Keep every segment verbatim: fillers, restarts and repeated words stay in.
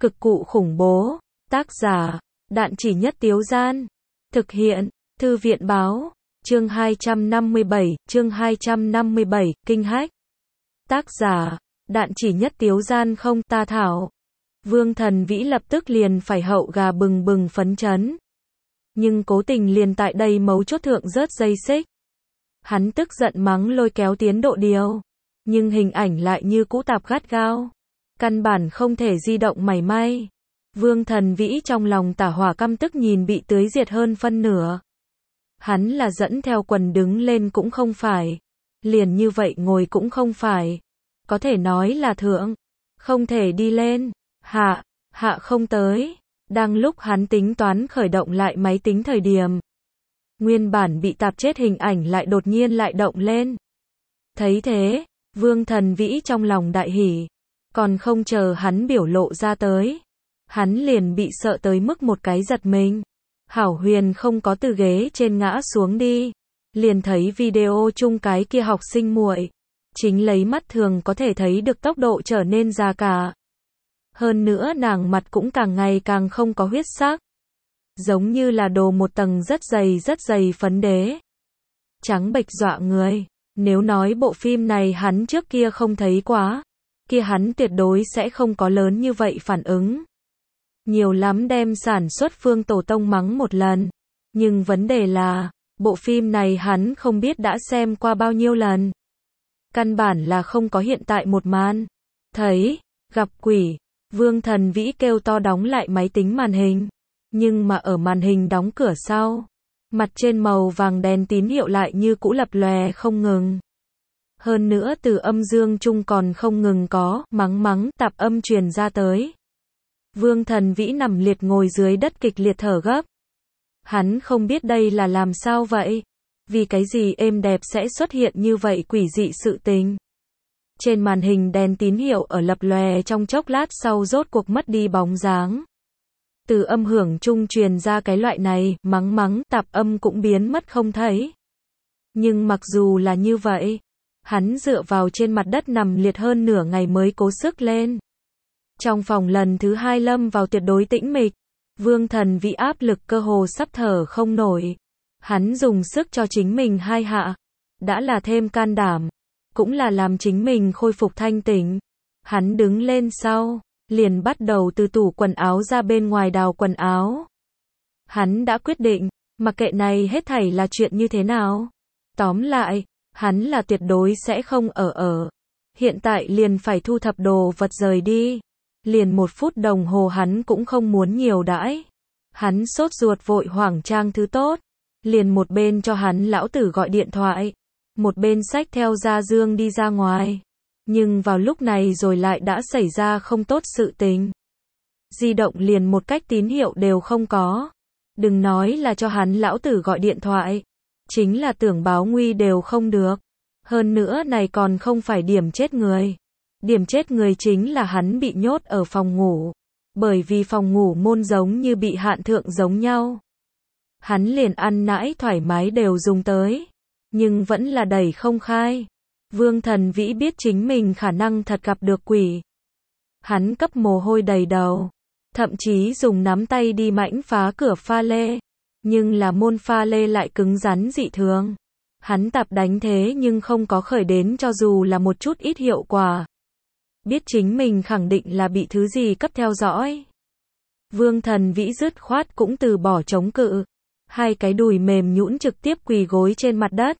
Cực cụ khủng bố. Tác giả, Đạn Chỉ Nhất Tiếu Gian. Thực hiện, Thư viện Báo. Chương hai trăm năm mươi bảy, chương hai trăm năm mươi bảy, Kinh Hách. Tác giả, Đạn Chỉ Nhất Tiếu Gian không ta thảo. Vương Thần Vĩ lập tức liền phải hậu gà bừng bừng phấn chấn. Nhưng cố tình liền tại đây mấu chốt thượng rớt dây xích. Hắn tức giận mắng lôi kéo tiến độ điều. Nhưng hình ảnh lại như cũ tạp gắt gao. Căn bản không thể di động mảy may. Vương Thần Vĩ trong lòng tả hỏa căm tức nhìn bị tưới diệt hơn phân nửa. Hắn là dẫn theo quần đứng lên cũng không phải. Liền như vậy ngồi cũng không phải. Có thể nói là thượng. Không thể đi lên. Hạ, hạ không tới. Đang lúc hắn tính toán khởi động lại máy tính thời điểm. Nguyên bản bị tạp chết hình ảnh lại đột nhiên lại động lên. Thấy thế, Vương Thần Vĩ trong lòng đại hỉ. Còn không chờ hắn biểu lộ ra tới. Hắn liền bị sợ tới mức một cái giật mình. Hảo Huyền không có từ ghế trên ngã xuống đi. Liền thấy video chung cái kia học sinh muội. Chính lấy mắt thường có thể thấy được tốc độ trở nên già cả. Hơn nữa nàng mặt cũng càng ngày càng không có huyết sắc. Giống như là đồ một tầng rất dày rất dày phấn đế. Trắng bệch dọa người. Nếu nói bộ phim này hắn trước kia không thấy quá. Kia hắn tuyệt đối sẽ không có lớn như vậy phản ứng. Nhiều lắm đem sản xuất Phương Tổ Tông mắng một lần. Nhưng vấn đề là, bộ phim này hắn không biết đã xem qua bao nhiêu lần. Căn bản là không có hiện tại một màn. Thấy, gặp quỷ, Vương Thần Vĩ kêu to đóng lại máy tính màn hình. Nhưng mà ở màn hình đóng cửa sau, mặt trên màu vàng đèn tín hiệu lại như cũ lập lòe không ngừng. Hơn nữa từ âm dương chung còn không ngừng có mắng mắng tạp âm truyền ra tới. Vương Thần Vĩ nằm liệt ngồi dưới đất kịch liệt thở gấp. Hắn không biết đây là làm sao vậy. Vì cái gì êm đẹp sẽ xuất hiện như vậy quỷ dị sự tình. Trên màn hình đèn tín hiệu ở lập lòe trong chốc lát sau rốt cuộc mất đi bóng dáng. Từ âm hưởng chung truyền ra cái loại này, mắng mắng tạp âm cũng biến mất không thấy. Nhưng mặc dù là như vậy, hắn dựa vào trên mặt đất nằm liệt hơn nửa ngày mới cố sức lên. Trong phòng lần thứ hai lâm vào tuyệt đối tĩnh mịch. Vương Thần Vĩ áp lực cơ hồ sắp thở không nổi. Hắn dùng sức cho chính mình hai hạ. Đã là thêm can đảm. Cũng là làm chính mình khôi phục thanh tỉnh. Hắn đứng lên sau. Liền bắt đầu từ tủ quần áo ra bên ngoài đào quần áo. Hắn đã quyết định. Mặc kệ này hết thảy là chuyện như thế nào. Tóm lại. Hắn là tuyệt đối sẽ không ở ở. Hiện tại liền phải thu thập đồ vật rời đi. Liền một phút đồng hồ hắn cũng không muốn nhiều đãi. Hắn sốt ruột vội hoảng trang thứ tốt. Liền một bên cho hắn lão tử gọi điện thoại. Một bên xách theo Gia Dương đi ra ngoài. Nhưng vào lúc này rồi lại đã xảy ra không tốt sự tình. Di động liền một cách tín hiệu đều không có. Đừng nói là cho hắn lão tử gọi điện thoại. Chính là tưởng báo nguy đều không được. Hơn nữa này còn không phải điểm chết người. Điểm chết người chính là hắn bị nhốt ở phòng ngủ. Bởi vì phòng ngủ môn giống như bị hạn thượng giống nhau. Hắn liền ăn nãi thoải mái đều dùng tới. Nhưng vẫn là đẩy không khai. Vương Thần Vĩ biết chính mình khả năng thật gặp được quỷ. Hắn cấp mồ hôi đầy đầu. Thậm chí dùng nắm tay đi mãnh phá cửa pha lê. Nhưng là môn pha lê lại cứng rắn dị thường. Hắn tạp đánh thế nhưng không có khởi đến cho dù là một chút ít hiệu quả. Biết chính mình khẳng định là bị thứ gì cấp theo dõi. Vương Thần Vĩ dứt khoát cũng từ bỏ chống cự. Hai cái đùi mềm nhũn trực tiếp quỳ gối trên mặt đất.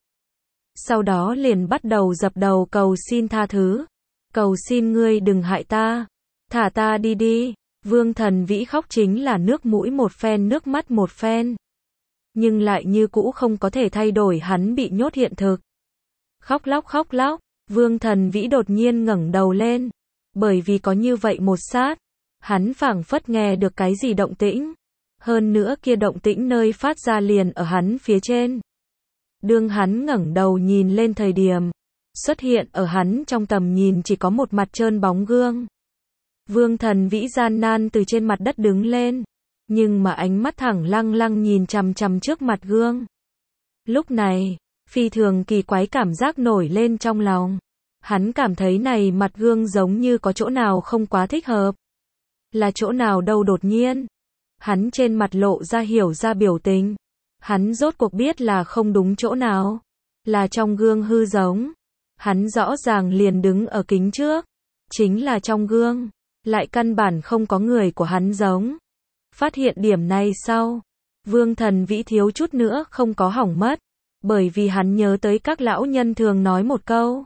Sau đó liền bắt đầu dập đầu cầu xin tha thứ. Cầu xin ngươi đừng hại ta. Thả ta đi đi. Vương Thần Vĩ khóc chính là nước mũi một phen nước mắt một phen. Nhưng lại như cũ không có thể thay đổi hắn bị nhốt hiện thực. Khóc lóc khóc lóc. Vương Thần Vĩ đột nhiên ngẩng đầu lên. Bởi vì có như vậy một sát. Hắn phảng phất nghe được cái gì động tĩnh. Hơn nữa kia động tĩnh nơi phát ra liền ở hắn phía trên. Đương hắn ngẩng đầu nhìn lên thời điểm. Xuất hiện ở hắn trong tầm nhìn chỉ có một mặt trơn bóng gương. Vương Thần Vĩ gian nan từ trên mặt đất đứng lên. Nhưng mà ánh mắt thẳng lăng lăng nhìn chằm chằm trước mặt gương. Lúc này, phi thường kỳ quái cảm giác nổi lên trong lòng. Hắn cảm thấy này mặt gương giống như có chỗ nào không quá thích hợp. Là chỗ nào đâu đột nhiên. Hắn trên mặt lộ ra hiểu ra biểu tình. Hắn rốt cuộc biết là không đúng chỗ nào. Là trong gương hư giống. Hắn rõ ràng liền đứng ở kính trước. Chính là trong gương. Lại căn bản không có người của hắn giống. Phát hiện điểm này sau. Vương Thần Vĩ thiếu chút nữa không có hỏng mất. Bởi vì hắn nhớ tới các lão nhân thường nói một câu.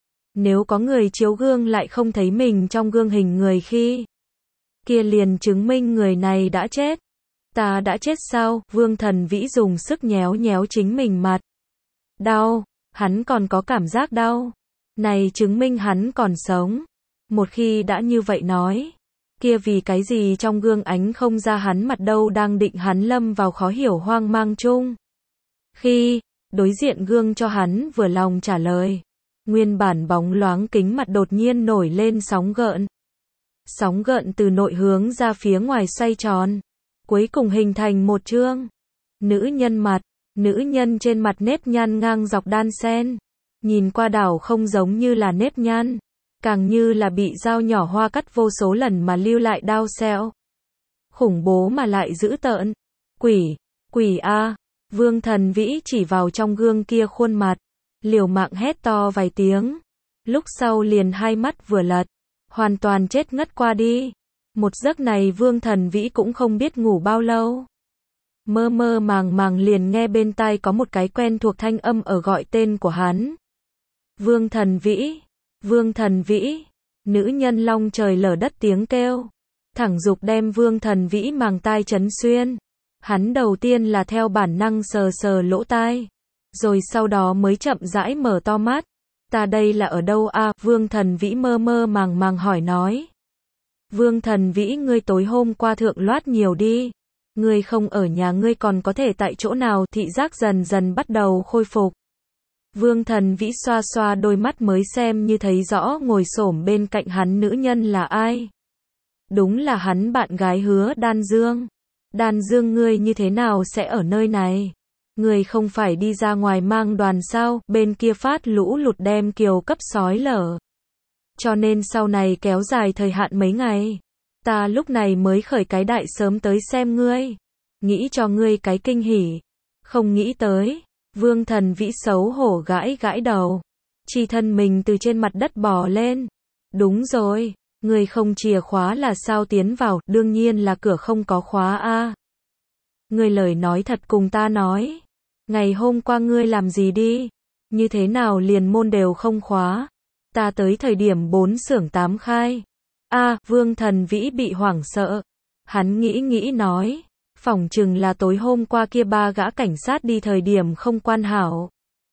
Nếu có người chiếu gương lại không thấy mình trong gương hình người khi. Kia liền chứng minh người này đã chết. Ta đã chết sao? Vương Thần Vĩ dùng sức nhéo nhéo chính mình mặt. Đau. Hắn còn có cảm giác đau. Này chứng minh hắn còn sống. Một khi đã như vậy nói. Kia vì cái gì trong gương ánh không ra hắn mặt đâu đang định hắn lâm vào khó hiểu hoang mang chung. Khi, đối diện gương cho hắn vừa lòng trả lời. Nguyên bản bóng loáng kính mặt đột nhiên nổi lên sóng gợn. Sóng gợn từ nội hướng ra phía ngoài xoay tròn. Cuối cùng hình thành một chương. Nữ nhân mặt. Nữ nhân trên mặt nếp nhăn ngang dọc đan sen. Nhìn qua đảo không giống như là nếp nhăn. Càng như là bị dao nhỏ hoa cắt vô số lần mà lưu lại đau xẹo. Khủng bố mà lại dữ tợn. Quỷ. Quỷ a. Vương Thần Vĩ chỉ vào trong gương kia khuôn mặt. Liều mạng hét to vài tiếng. Lúc sau liền hai mắt vừa lật. Hoàn toàn chết ngất qua đi. Một giấc này Vương Thần Vĩ cũng không biết ngủ bao lâu. Mơ mơ màng màng liền nghe bên tai có một cái quen thuộc thanh âm ở gọi tên của hắn. Vương Thần Vĩ. Vương Thần Vĩ. Nữ nhân long trời lở đất tiếng kêu. Thẳng dục đem Vương Thần Vĩ màng tai chấn xuyên. Hắn đầu tiên là theo bản năng sờ sờ lỗ tai. Rồi sau đó mới chậm rãi mở to mắt. Ta đây là ở đâu a? À? Vương Thần Vĩ mơ mơ màng màng hỏi nói. Vương Thần Vĩ, ngươi tối hôm qua thượng loát nhiều đi. Ngươi không ở nhà, ngươi còn có thể tại chỗ nào? Thị giác dần dần bắt đầu khôi phục. Vương Thần Vĩ xoa xoa đôi mắt mới xem như thấy rõ ngồi xổm bên cạnh hắn nữ nhân là ai. Đúng là hắn bạn gái Hứa Đan Dương. Đan Dương, ngươi như thế nào sẽ ở nơi này? Ngươi không phải đi ra ngoài mang đoàn sao? Bên kia phát lũ lụt đem kiều cấp sói lở. Cho nên sau này kéo dài thời hạn mấy ngày. Ta lúc này mới khởi cái đại sớm tới xem ngươi. Nghĩ cho ngươi cái kinh hỉ. Không nghĩ tới. Vương Thần Vĩ xấu hổ gãi gãi đầu. Chỉ thân mình từ trên mặt đất bò lên. Đúng rồi. Ngươi không chìa khóa là sao tiến vào? Đương nhiên là cửa không có khóa a. À. Ngươi lời nói thật cùng ta nói. Ngày hôm qua ngươi làm gì đi? Như thế nào liền môn đều không khóa? Ta tới thời điểm bốn xưởng tám khai. A, à, Vương Thần Vĩ bị hoảng sợ. Hắn nghĩ nghĩ nói. Phỏng chừng là tối hôm qua kia ba gã cảnh sát đi thời điểm không quan hảo.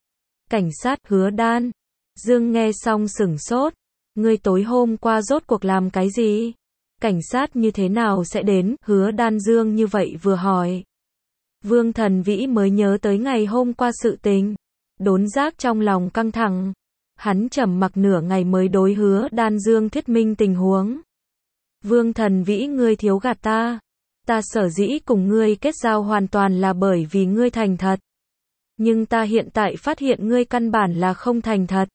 Cảnh sát Hứa Đan. Dương nghe xong sửng sốt. Ngươi tối hôm qua rốt cuộc làm cái gì? Cảnh sát như thế nào sẽ đến? Hứa Đan Dương như vậy vừa hỏi. Vương Thần Vĩ mới nhớ tới ngày hôm qua sự tình. Đốn giác trong lòng căng thẳng. Hắn trầm mặc nửa ngày mới đối Hứa Đan Dương thuyết minh tình huống. Vương Thần Vĩ, ngươi thiếu gạt ta. Ta sở dĩ cùng ngươi kết giao hoàn toàn là bởi vì ngươi thành thật. Nhưng ta hiện tại phát hiện ngươi căn bản là không thành thật.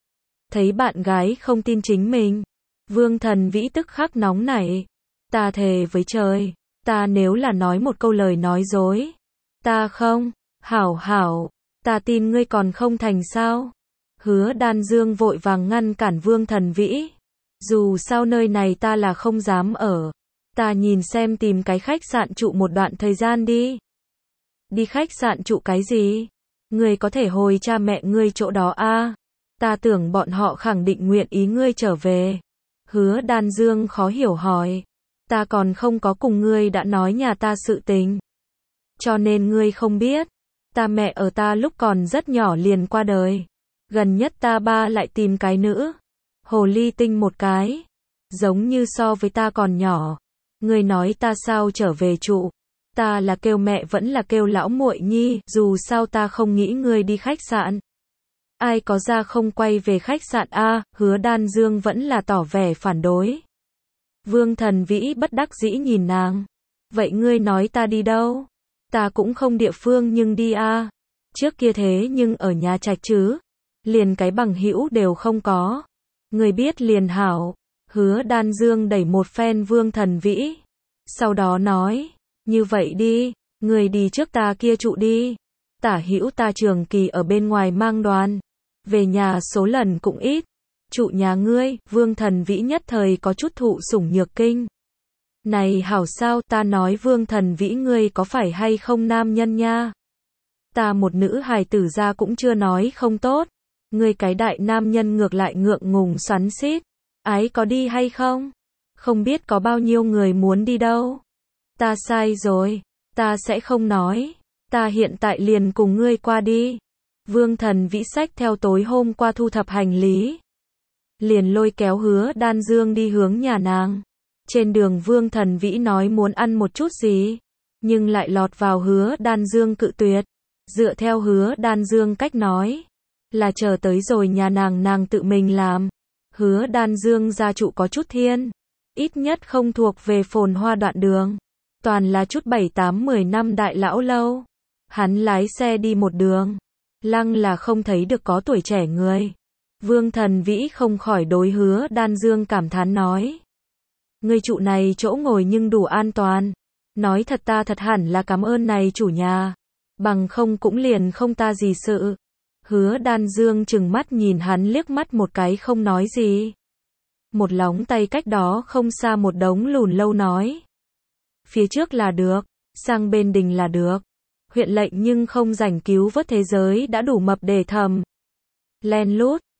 Thấy bạn gái không tin chính mình. Vương Thần Vĩ tức khắc nóng nảy. Ta thề với trời. Ta nếu là nói một câu lời nói dối. Ta không. Hảo hảo. Ta tin ngươi còn không thành sao. Hứa Đan Dương vội vàng ngăn cản Vương Thần Vĩ. Dù sao nơi này ta là không dám ở. Ta nhìn xem tìm cái khách sạn trụ một đoạn thời gian đi. Đi khách sạn trụ cái gì? Ngươi có thể hồi cha mẹ ngươi chỗ đó a. À? Ta tưởng bọn họ khẳng định nguyện ý ngươi trở về. Hứa Đan Dương khó hiểu hỏi. Ta còn không có cùng ngươi đã nói nhà ta sự tình. Cho nên ngươi không biết. Ta mẹ ở ta lúc còn rất nhỏ liền qua đời. Gần nhất ta ba lại tìm cái nữ. Hồ ly tinh một cái. Giống như so với ta còn nhỏ. Ngươi nói ta sao trở về trụ. Ta là kêu mẹ vẫn là kêu lão muội nhi. Dù sao ta không nghĩ ngươi đi khách sạn. Ai có ra không quay về khách sạn a? À? Hứa Đan Dương vẫn là tỏ vẻ phản đối. Vương Thần Vĩ bất đắc dĩ nhìn nàng. Vậy ngươi nói ta đi đâu? Ta cũng không địa phương nhưng đi a. À? Trước kia thế nhưng ở nhà trạch chứ. Liền cái bằng hữu đều không có. Ngươi biết liền hảo. Hứa Đan Dương đẩy một phen Vương Thần Vĩ. Sau đó nói, như vậy đi, người đi trước ta kia trụ đi. Tả hữu ta trường kỳ ở bên ngoài mang đoàn. Về nhà số lần cũng ít. Trụ nhà ngươi, Vương Thần Vĩ nhất thời có chút thụ sủng nhược kinh. Này hảo sao, ta nói Vương Thần Vĩ ngươi có phải hay không nam nhân nha? Ta một nữ hài tử ra cũng chưa nói không tốt. Ngươi cái đại nam nhân ngược lại ngượng ngùng xoắn xít. Ái có đi hay không? Không biết có bao nhiêu người muốn đi đâu. Ta sai rồi. Ta sẽ không nói. Ta hiện tại liền cùng ngươi qua đi. Vương Thần Vĩ xách theo tối hôm qua thu thập hành lý. Liền lôi kéo Hứa Đan Dương đi hướng nhà nàng. Trên đường Vương Thần Vĩ nói muốn ăn một chút gì. Nhưng lại lọt vào Hứa Đan Dương cự tuyệt. Dựa theo Hứa Đan Dương cách nói. Là chờ tới rồi nhà nàng nàng tự mình làm. Hứa Đan Dương gia trụ có chút thiên. Ít nhất không thuộc về phồn hoa đoạn đường. Toàn là chút bảy tám mười năm đại lão lâu. Hắn lái xe đi một đường. Lăng là không thấy được có tuổi trẻ người. Vương Thần Vĩ không khỏi đối Hứa Đan Dương cảm thán nói. Người trụ này chỗ ngồi nhưng đủ an toàn. Nói thật ta thật hẳn là cảm ơn này chủ nhà. Bằng không cũng liền không ta gì sự. Hứa Đan Dương chừng mắt nhìn hắn liếc mắt một cái không nói gì. Một lóng tay cách đó không xa một đống lùn lâu nói. Phía trước là được, sang bên đình là được. Huyện lệnh nhưng không rảnh cứu vớt thế giới đã đủ mập để thầm. Len lút,